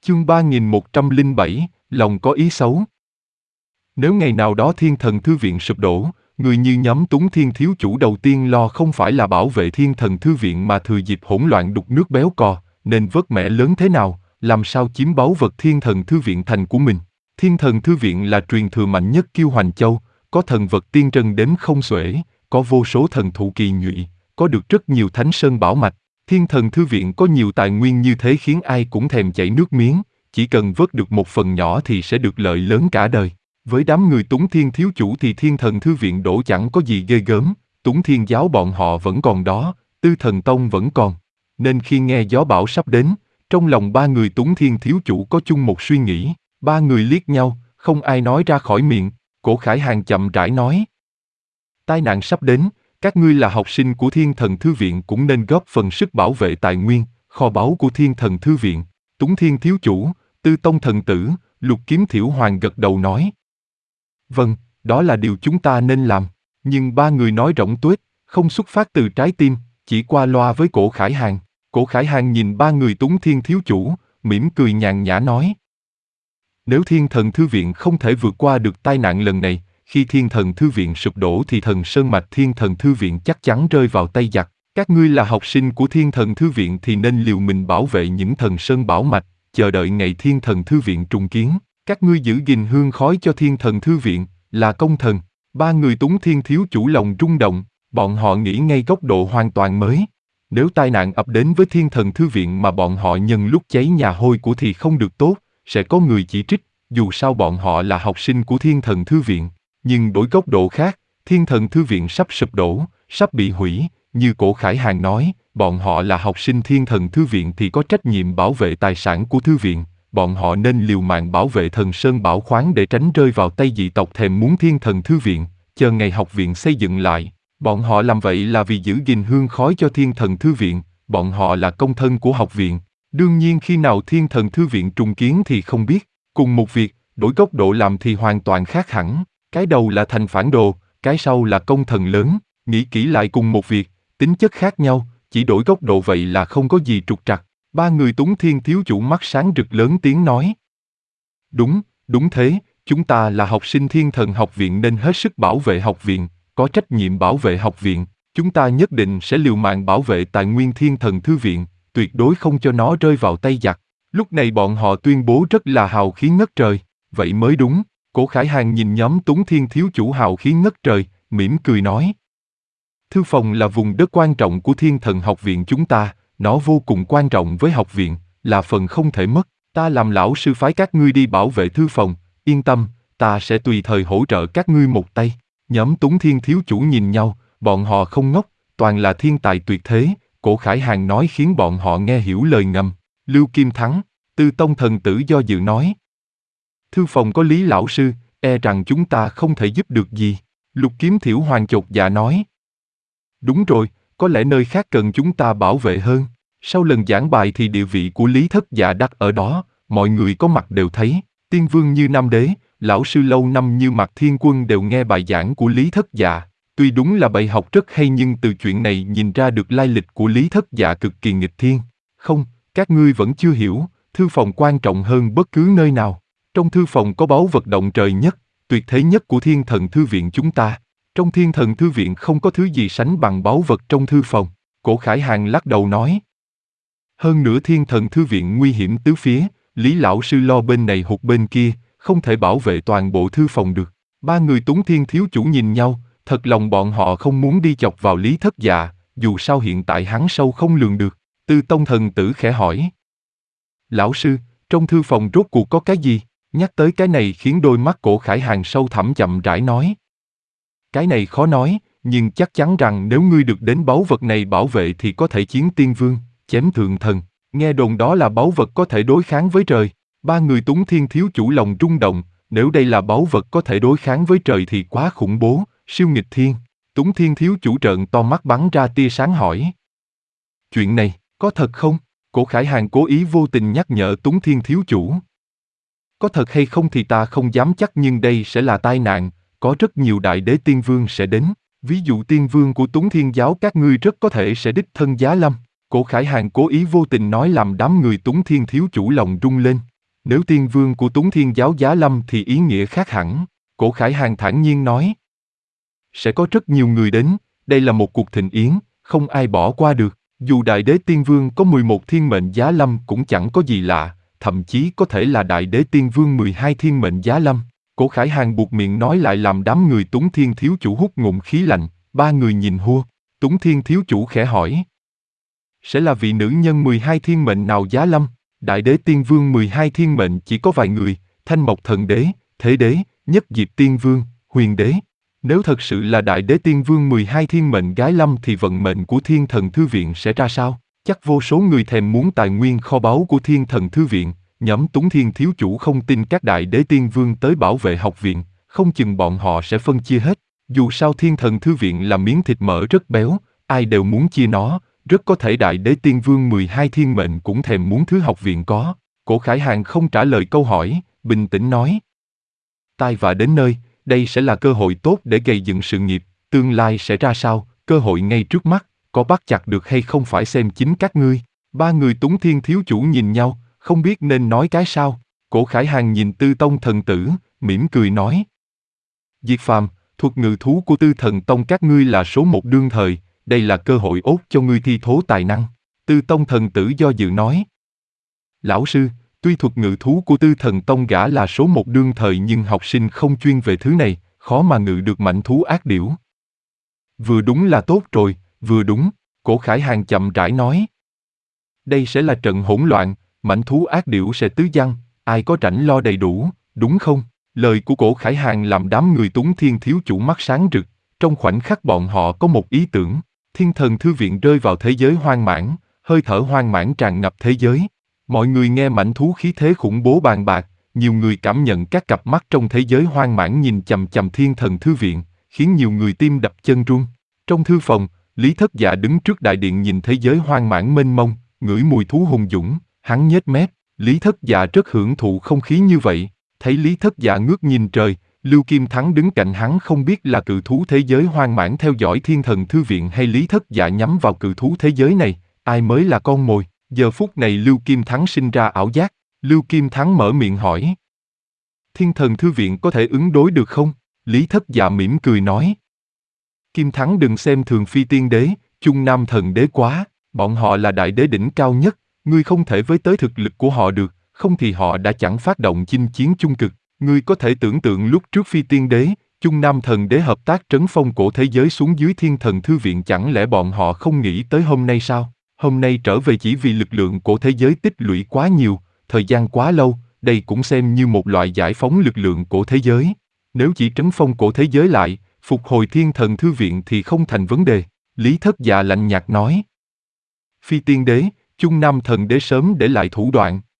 Chương 3107, lòng có ý xấu. Nếu ngày nào đó Thiên Thần Thư Viện sụp đổ, người như nhóm Túng Thiên thiếu chủ đầu tiên lo không phải là bảo vệ Thiên Thần Thư Viện mà thừa dịp hỗn loạn đục nước béo cò, nên vớt mẻ lớn thế nào, làm sao chiếm báu vật Thiên Thần Thư Viện thành của mình. Thiên Thần Thư Viện là truyền thừa mạnh nhất Kiêu Hoành Châu, có thần vật tiên trân đếm không xuể, có vô số thần thụ kỳ nhụy, có được rất nhiều thánh sơn bảo mạch. Thiên Thần Thư Viện có nhiều tài nguyên như thế khiến ai cũng thèm chảy nước miếng, chỉ cần vớt được một phần nhỏ thì sẽ được lợi lớn cả đời. Với đám người Túng Thiên thiếu chủ thì Thiên Thần Thư Viện đổ chẳng có gì ghê gớm, Túng Thiên giáo bọn họ vẫn còn đó, Tư Thần Tông vẫn còn. Nên khi nghe gió bão sắp đến, trong lòng ba người Túng Thiên thiếu chủ có chung một suy nghĩ, ba người liếc nhau, không ai nói ra khỏi miệng. Cổ Khải Hàng chậm rãi nói: tai nạn sắp đến, các ngươi là học sinh của Thiên Thần Thư Viện cũng nên góp phần sức bảo vệ tài nguyên, kho báu của Thiên Thần Thư Viện. Túng Thiên thiếu chủ, Tư Tông thần tử, Lục Kiếm Thiểu Hoàng gật đầu nói: vâng, đó là điều chúng ta nên làm. Nhưng ba người nói rỗng tuếch, không xuất phát từ trái tim, chỉ qua loa với Cổ Khải Hàng. Cổ Khải Hàng nhìn ba người Túng Thiên thiếu chủ, mỉm cười nhàn nhã nói: nếu Thiên Thần Thư Viện không thể vượt qua được tai nạn lần này, khi Thiên Thần Thư Viện sụp đổ thì thần sơn mạch Thiên Thần Thư Viện chắc chắn rơi vào tay giặc. Các ngươi là học sinh của Thiên Thần Thư Viện thì nên liều mình bảo vệ những thần sơn bảo mạch, chờ đợi ngày Thiên Thần Thư Viện trùng kiến. Các ngươi giữ gìn hương khói cho Thiên Thần Thư Viện, là công thần. Ba người Túng Thiên thiếu chủ lòng rung động, bọn họ nghĩ ngay góc độ hoàn toàn mới. Nếu tai nạn ập đến với Thiên Thần Thư Viện mà bọn họ nhân lúc cháy nhà hôi của thì không được tốt, sẽ có người chỉ trích, dù sao bọn họ là học sinh của Thiên Thần Thư Viện. Nhưng đổi góc độ khác, Thiên Thần Thư Viện sắp sụp đổ, sắp bị hủy, như Cổ Khải Hàng nói, bọn họ là học sinh Thiên Thần Thư Viện thì có trách nhiệm bảo vệ tài sản của Thư Viện, bọn họ nên liều mạng bảo vệ thần sơn bảo khoáng để tránh rơi vào tay dị tộc thèm muốn Thiên Thần Thư Viện, chờ ngày học viện xây dựng lại. Bọn họ làm vậy là vì giữ gìn hương khói cho Thiên Thần Thư Viện, bọn họ là công thân của học viện. Đương nhiên khi nào Thiên Thần Thư Viện trùng kiến thì không biết, cùng một việc, đổi góc độ làm thì hoàn toàn khác hẳn. Cái đầu là thành phản đồ, cái sau là công thần lớn, nghĩ kỹ lại cùng một việc, tính chất khác nhau, chỉ đổi góc độ vậy là không có gì trục trặc. Ba người Túng Thiên thiếu chủ mắt sáng rực lớn tiếng nói: đúng, đúng thế, chúng ta là học sinh Thiên Thần học viện nên hết sức bảo vệ học viện, có trách nhiệm bảo vệ học viện, chúng ta nhất định sẽ liều mạng bảo vệ tài nguyên Thiên Thần Thư Viện, tuyệt đối không cho nó rơi vào tay giặc. Lúc này bọn họ tuyên bố rất là hào khí ngất trời, vậy mới đúng. Cổ Khải Hàng nhìn nhóm Túng Thiên thiếu chủ hào khí ngất trời, mỉm cười nói: thư phòng là vùng đất quan trọng của Thiên Thần học viện chúng ta, nó vô cùng quan trọng với học viện, là phần không thể mất. Ta làm lão sư phái các ngươi đi bảo vệ thư phòng, yên tâm, ta sẽ tùy thời hỗ trợ các ngươi một tay. Nhóm Túng Thiên thiếu chủ nhìn nhau, bọn họ không ngốc, toàn là thiên tài tuyệt thế. Cổ Khải Hàng nói khiến bọn họ nghe hiểu lời ngầm. Lưu Kim Thắng, Tư Tông thần tử do dự nói: thư phòng có Lý lão sư, e rằng chúng ta không thể giúp được gì. Lục Kiếm Thiểu Hoàng chột dạ nói: đúng rồi, có lẽ nơi khác cần chúng ta bảo vệ hơn. Sau lần giảng bài thì địa vị của Lý Thất Dạ đắc ở đó, mọi người có mặt đều thấy. Tiên vương như Nam Đế, lão sư lâu năm như Mạc Thiên Quân đều nghe bài giảng của Lý Thất Dạ. Tuy đúng là bài học rất hay nhưng từ chuyện này nhìn ra được lai lịch của Lý Thất Dạ cực kỳ nghịch thiên. Không, các ngươi vẫn chưa hiểu, thư phòng quan trọng hơn bất cứ nơi nào. Trong thư phòng có báu vật động trời nhất, tuyệt thế nhất của Thiên Thần Thư Viện chúng ta. Trong Thiên Thần Thư Viện không có thứ gì sánh bằng báu vật trong thư phòng. Cổ Khải Hàng lắc đầu nói: hơn nữa Thiên Thần Thư Viện nguy hiểm tứ phía, Lý lão sư lo bên này hụt bên kia, không thể bảo vệ toàn bộ thư phòng được. Ba người Túng Thiên thiếu chủ nhìn nhau, thật lòng bọn họ không muốn đi chọc vào Lý Thất Dạ, dù sao hiện tại hắn sâu không lường được. Tư Tông thần tử khẽ hỏi: lão sư, trong thư phòng rốt cuộc có cái gì? Nhắc tới cái này khiến đôi mắt Cổ Khải Hàng sâu thẳm chậm rãi nói: cái này khó nói, nhưng chắc chắn rằng nếu ngươi được đến báu vật này bảo vệ thì có thể chiến tiên vương, chém thượng thần. Nghe đồn đó là báu vật có thể đối kháng với trời. Ba người Túng Thiên thiếu chủ lòng rung động, nếu đây là báu vật có thể đối kháng với trời thì quá khủng bố, siêu nghịch thiên. Túng Thiên thiếu chủ trợn to mắt bắn ra tia sáng hỏi: chuyện này, có thật không? Cổ Khải Hàng cố ý vô tình nhắc nhở Túng Thiên thiếu chủ: có thật hay không thì ta không dám chắc nhưng đây sẽ là tai nạn, có rất nhiều đại đế tiên vương sẽ đến, ví dụ tiên vương của Túng Thiên giáo các ngươi rất có thể sẽ đích thân giá lâm. Cổ Khải Hàng cố ý vô tình nói làm đám người Túng Thiên thiếu chủ lòng rung lên, Nếu tiên vương của Túng Thiên giáo giá lâm thì ý nghĩa khác hẳn. Cổ Khải Hàn thản nhiên nói. Sẽ có rất nhiều người đến, đây là một cuộc thịnh yến, không ai bỏ qua được. Dù Đại Đế Tiên Vương có 11 thiên mệnh giá lâm cũng chẳng có gì lạ, thậm chí có thể là Đại Đế Tiên Vương 12 thiên mệnh giá lâm. Cổ Khải Hàn buộc miệng nói lại làm đám người Túng Thiên thiếu chủ hút ngụm khí lạnh, ba người nhìn Hua. Túng Thiên thiếu chủ khẽ hỏi. Sẽ là vị nữ nhân 12 thiên mệnh nào giá lâm? Đại Đế Tiên Vương 12 thiên mệnh chỉ có vài người, Thanh Mộc Thần Đế, Thế Đế, Nhất Diệp Tiên Vương, Huyền Đế. Nếu thật sự là Đại Đế Tiên Vương 12 thiên mệnh gái lâm thì vận mệnh của Thiên Thần Thư Viện sẽ ra sao? Chắc vô số người thèm muốn tài nguyên kho báu của Thiên Thần Thư Viện. Nhóm Túng Thiên thiếu chủ không tin các Đại Đế Tiên Vương tới bảo vệ học viện, không chừng bọn họ sẽ phân chia hết. Dù sao Thiên Thần Thư Viện là miếng thịt mỡ rất béo, ai đều muốn chia nó, rất có thể Đại Đế Tiên Vương 12 thiên mệnh cũng thèm muốn thứ học viện có. Cổ Khải Hàn không trả lời câu hỏi, bình tĩnh nói. Tai vạ đến nơi, đây sẽ là cơ hội tốt để gây dựng sự nghiệp, tương lai sẽ ra sao, cơ hội ngay trước mắt, có bắt chặt được hay không phải xem chính các ngươi. Ba người Túng Thiên thiếu chủ nhìn nhau, không biết nên nói cái sao. Cổ Khải Hàn nhìn Tư Tông thần tử, mỉm cười nói. Diệt Phàm, thuật ngự thú của Tư Thần Tông các ngươi là số một đương thời, đây là cơ hội tốt cho ngươi thi thố tài năng. Tư Tông thần tử do dự nói. Lão sư, tuy thuật ngự thú của Tư Thần Tông gã là số một đương thời nhưng học sinh không chuyên về thứ này, khó mà ngự được mãnh thú ác điểu. Vừa đúng là tốt rồi, vừa đúng, Cổ Khải Hàn chậm rãi nói. Đây sẽ là trận hỗn loạn, mãnh thú ác điểu sẽ tứ giăng, ai có rảnh lo đầy đủ, đúng không? Lời của Cổ Khải Hàn làm đám người Túng Thiên thiếu chủ mắt sáng rực, trong khoảnh khắc bọn họ có một ý tưởng. Thiên Thần Thư Viện rơi vào thế giới hoang mãn, hơi thở hoang mãn tràn ngập thế giới. Mọi người nghe mãnh thú khí thế khủng bố bàn bạc, nhiều người cảm nhận các cặp mắt trong thế giới hoang mãn nhìn chằm chằm Thiên Thần Thư Viện, khiến nhiều người tim đập chân run. Trong thư phòng, Lý Thất Dạ đứng trước đại điện nhìn thế giới hoang mãn mênh mông, ngửi mùi thú hùng dũng, hắn nhếch mép. Lý Thất Dạ rất hưởng thụ không khí như vậy. Thấy Lý Thất Dạ ngước nhìn trời, Lưu Kim Thắng đứng cạnh hắn không biết là cự thú thế giới hoang mãn theo dõi Thiên Thần Thư Viện hay Lý Thất Dạ nhắm vào cự thú thế giới này, ai mới là con mồi. Giờ phút này Lưu Kim Thắng sinh ra ảo giác, Lưu Kim Thắng mở miệng hỏi. Thiên Thần Thư Viện có thể ứng đối được không? Lý Thất Dạ mỉm cười nói. Kim Thắng đừng xem thường Phi Tiên Đế, Trung Nam Thần Đế quá, bọn họ là đại đế đỉnh cao nhất, ngươi không thể với tới thực lực của họ được, không thì họ đã chẳng phát động chinh chiến chung cực. Ngươi có thể tưởng tượng lúc trước Phi Tiên Đế, Trung Nam Thần Đế hợp tác trấn phong cổ thế giới xuống dưới Thiên Thần Thư Viện, chẳng lẽ bọn họ không nghĩ tới hôm nay sao? Hôm nay trở về chỉ vì lực lượng của thế giới tích lũy quá nhiều, thời gian quá lâu, đây cũng xem như một loại giải phóng lực lượng của thế giới. Nếu chỉ trấn phong cổ thế giới lại, phục hồi Thiên Thần Thư Viện thì không thành vấn đề. Lý Thất Dạ lạnh nhạt nói. Phi Tiên Đế, Trung Nam Thần Đế sớm để lại thủ đoạn,